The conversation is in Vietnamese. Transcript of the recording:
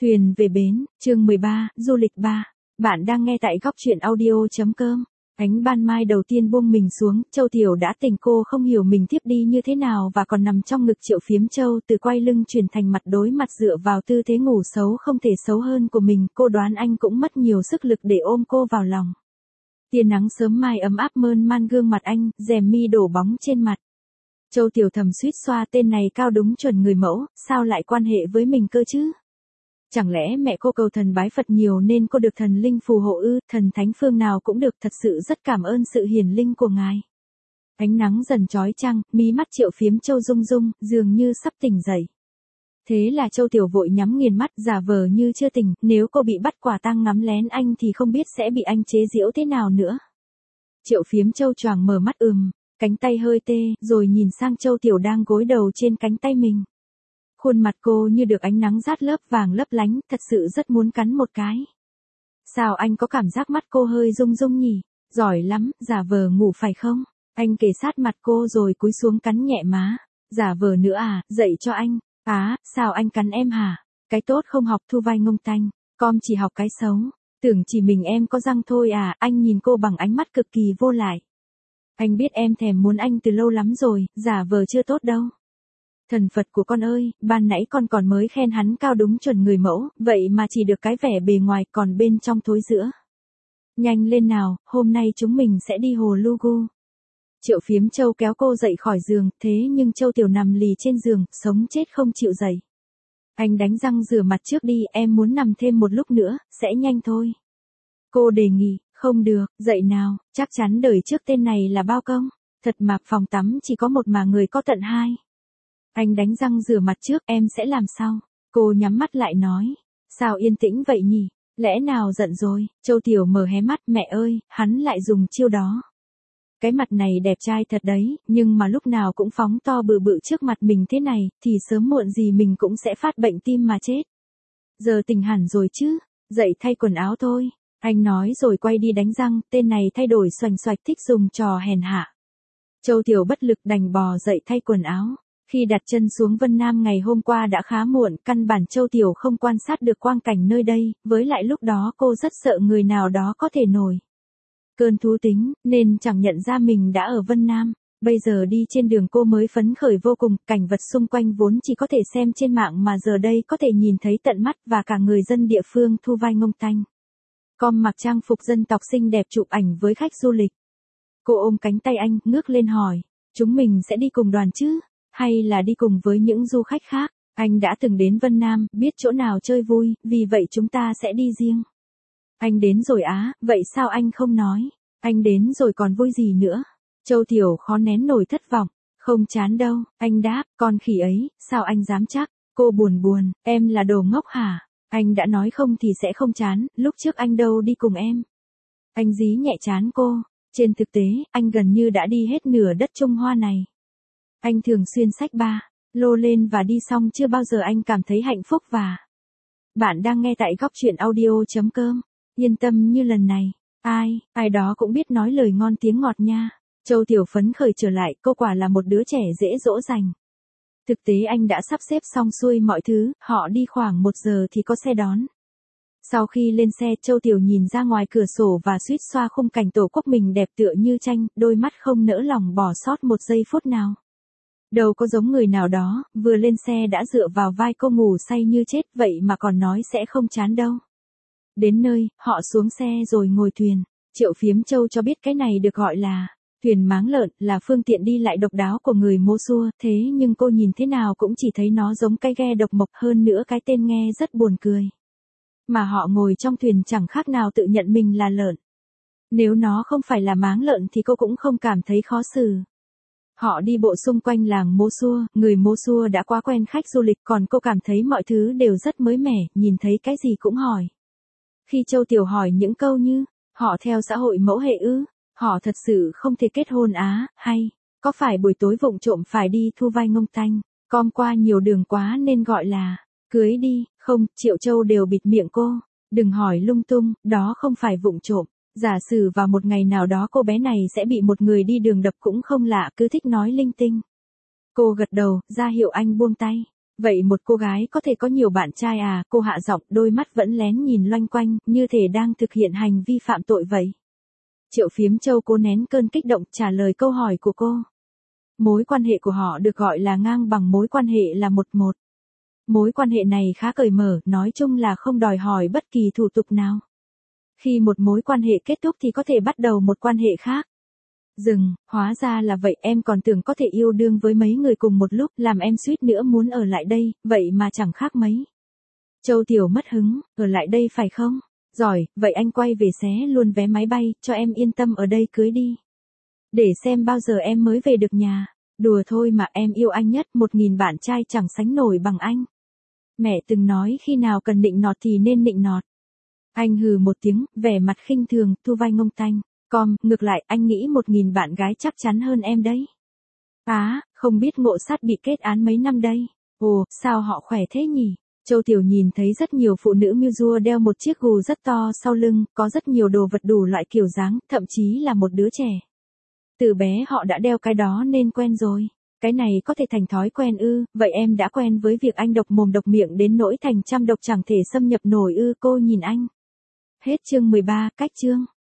Thuyền về bến, chương 13, du lịch 3. Bạn đang nghe tại góc truyện audio.com. Ánh ban mai đầu tiên buông mình xuống, Châu Tiểu đã tỉnh, cô không hiểu mình tiếp đi như thế nào và còn nằm trong ngực Triệu Phiếm Châu, từ quay lưng chuyển thành mặt đối mặt dựa vào tư thế ngủ xấu không thể xấu hơn của mình. Cô đoán anh cũng mất nhiều sức lực để ôm cô vào lòng. Tia nắng sớm mai ấm áp mơn man gương mặt anh, rèm mi đổ bóng trên mặt. Châu Tiểu thầm suýt xoa, tên này cao đúng chuẩn người mẫu, sao lại quan hệ với mình cơ chứ? Chẳng lẽ mẹ cô cầu thần bái Phật nhiều nên cô được thần linh phù hộ ư? Thần thánh phương nào cũng được, thật sự rất cảm ơn sự hiển linh của ngài. Ánh nắng dần chói chang, mí mắt Triệu Phiếm Châu rung rung, dường như sắp tỉnh dậy. Thế là Châu Tiểu vội nhắm nghiền mắt, giả vờ như chưa tỉnh. Nếu cô bị bắt quả tang ngắm lén anh thì không biết sẽ bị anh chế giễu thế nào nữa. Triệu Phiếm Châu choàng mở mắt, cánh tay hơi tê, rồi nhìn sang Châu Tiểu đang gối đầu trên cánh tay mình. Khuôn mặt cô như được ánh nắng rát lớp vàng lấp lánh, thật sự rất muốn cắn một cái. Sao anh có cảm giác mắt cô hơi rung rung nhỉ? Giỏi lắm, giả vờ ngủ phải không? Anh kề sát mặt cô rồi cúi xuống cắn nhẹ má. Giả vờ nữa à, dậy cho anh. Sao anh cắn em hả? Cái tốt không học thu vai ngông tanh, con chỉ học cái xấu. Tưởng chỉ mình em có răng thôi à? Anh nhìn cô bằng ánh mắt cực kỳ vô lại. Anh biết em thèm muốn anh từ lâu lắm rồi, giả vờ chưa tốt đâu. Thần Phật của con ơi, ban nãy con còn mới khen hắn cao đúng chuẩn người mẫu, vậy mà chỉ được cái vẻ bề ngoài, còn bên trong thối rữa. Nhanh lên nào, hôm nay chúng mình sẽ đi hồ Lugu. Triệu Phiếm Châu kéo cô dậy khỏi giường, thế nhưng Châu Tiểu nằm lì trên giường, sống chết không chịu dậy. Anh đánh răng rửa mặt trước đi, em muốn nằm thêm một lúc nữa, sẽ nhanh thôi. Cô đề nghị, không được, dậy nào, chắc chắn đời trước tên này là bao công. Thật mà, phòng tắm chỉ có một mà người có tận hai. Anh đánh răng rửa mặt trước, em sẽ làm sau. Cô nhắm mắt lại nói. Sao yên tĩnh vậy nhỉ? Lẽ nào giận rồi? Châu Tiểu mở hé mắt, mẹ ơi, hắn lại dùng chiêu đó. Cái mặt này đẹp trai thật đấy, nhưng mà lúc nào cũng phóng to bự bự trước mặt mình thế này, thì sớm muộn gì mình cũng sẽ phát bệnh tim mà chết. Giờ tỉnh hẳn rồi chứ, dậy thay quần áo thôi. Anh nói rồi quay đi đánh răng, tên này thay đổi xoành xoạch, thích dùng trò hèn hạ. Châu Tiểu bất lực đành bò dậy thay quần áo. Khi đặt chân xuống Vân Nam ngày hôm qua đã khá muộn, căn bản Châu Tiểu không quan sát được quang cảnh nơi đây, với lại lúc đó cô rất sợ người nào đó có thể nổi cơn thú tính, nên chẳng nhận ra mình đã ở Vân Nam. Bây giờ đi trên đường cô mới phấn khởi vô cùng, cảnh vật xung quanh vốn chỉ có thể xem trên mạng mà giờ đây có thể nhìn thấy tận mắt, và cả người dân địa phương thu vai ngông tanh. Com mặc trang phục dân tộc xinh đẹp chụp ảnh với khách du lịch. Cô ôm cánh tay anh, ngước lên hỏi, chúng mình sẽ đi cùng đoàn chứ? Hay là đi cùng với những du khách khác? Anh đã từng đến Vân Nam, biết chỗ nào chơi vui, vì vậy chúng ta sẽ đi riêng. Anh đến rồi á, vậy sao anh không nói? Anh đến rồi còn vui gì nữa? Châu Tiểu khó nén nổi thất vọng. Không chán đâu, anh đáp, con khỉ ấy, sao anh dám chắc? Cô buồn, em là đồ ngốc hả? Anh đã nói không thì sẽ không chán, lúc trước anh đâu đi cùng em. Anh dí nhẹ trán cô. Trên thực tế, anh gần như đã đi hết nửa đất Trung Hoa này. Anh thường xuyên xách ba lô lên và đi xong chưa bao giờ anh cảm thấy hạnh phúc và... Bạn đang nghe tại góc truyện audio.com. Yên tâm như lần này. Ai đó cũng biết nói lời ngon tiếng ngọt nha. Châu Tiểu phấn khởi trở lại, cô quả là một đứa trẻ dễ dỗ dành. Thực tế anh đã sắp xếp xong xuôi mọi thứ, họ đi khoảng 1 giờ thì có xe đón. Sau khi lên xe, Châu Tiểu nhìn ra ngoài cửa sổ và suýt xoa khung cảnh tổ quốc mình đẹp tựa như tranh, đôi mắt không nỡ lòng bỏ sót một giây phút nào. Đâu có giống người nào đó, vừa lên xe đã dựa vào vai cô ngủ say như chết, vậy mà còn nói sẽ không chán đâu. Đến nơi, họ xuống xe rồi ngồi thuyền. Triệu Phiếm Châu cho biết cái này được gọi là thuyền máng lợn, là phương tiện đi lại độc đáo của người Mosua, thế nhưng cô nhìn thế nào cũng chỉ thấy nó giống cái ghe độc mộc, hơn nữa cái tên nghe rất buồn cười. Mà họ ngồi trong thuyền chẳng khác nào tự nhận mình là lợn. Nếu nó không phải là máng lợn thì cô cũng không cảm thấy khó xử. Họ đi bộ xung quanh làng Mosua, người Mosua đã quá quen khách du lịch, còn cô cảm thấy mọi thứ đều rất mới mẻ, nhìn thấy cái gì cũng hỏi. Khi Châu Tiểu hỏi những câu như, họ theo xã hội mẫu hệ ư? Họ thật sự không thể kết hôn á, hay, có phải buổi tối vụng trộm phải đi thu vai ngông tanh, com qua nhiều đường quá nên gọi là, cưới đi, không, Triệu Châu đều bịt miệng cô, đừng hỏi lung tung, đó không phải vụng trộm. Giả sử vào một ngày nào đó cô bé này sẽ bị một người đi đường đập cũng không lạ, cứ thích nói linh tinh. Cô gật đầu, ra hiệu anh buông tay. Vậy một cô gái có thể có nhiều bạn trai à? Cô hạ giọng, đôi mắt vẫn lén nhìn loanh quanh, như thể đang thực hiện hành vi phạm tội vậy. Triệu Phiếm Châu cố nén cơn kích động trả lời câu hỏi của cô. Mối quan hệ của họ được gọi là ngang bằng, mối quan hệ là 1-1. Mối quan hệ này khá cởi mở, nói chung là không đòi hỏi bất kỳ thủ tục nào. Khi một mối quan hệ kết thúc thì có thể bắt đầu một quan hệ khác. Hóa ra là vậy, em còn tưởng có thể yêu đương với mấy người cùng một lúc, làm em suýt nữa muốn ở lại đây, vậy mà chẳng khác mấy. Châu Tiểu mất hứng, ở lại đây phải không? Giỏi, vậy anh quay về xé luôn vé máy bay, cho em yên tâm ở đây cưới đi. Để xem bao giờ em mới về được nhà. Đùa thôi mà, em yêu anh nhất, 1000 bạn trai chẳng sánh nổi bằng anh. Mẹ từng nói khi nào cần nịnh nọt thì nên nịnh nọt. Anh hừ một tiếng, vẻ mặt khinh thường, thu vai ngông tanh. Ngược lại, anh nghĩ 1000 bạn gái chắc chắn hơn em đấy. Không biết Ngộ Sát bị kết án mấy năm đây. Ồ, sao họ khỏe thế nhỉ? Châu Tiểu nhìn thấy rất nhiều phụ nữ Miu đeo một chiếc gù rất to sau lưng, có rất nhiều đồ vật đủ loại kiểu dáng, thậm chí là một đứa trẻ. Từ bé họ đã đeo cái đó nên quen rồi. Cái này có thể thành thói quen ư? Vậy em đã quen với việc anh độc mồm độc miệng đến nỗi thành trăm độc chẳng thể xâm nhập nổi ư? Cô nhìn anh. Hết chương 13, cách chương.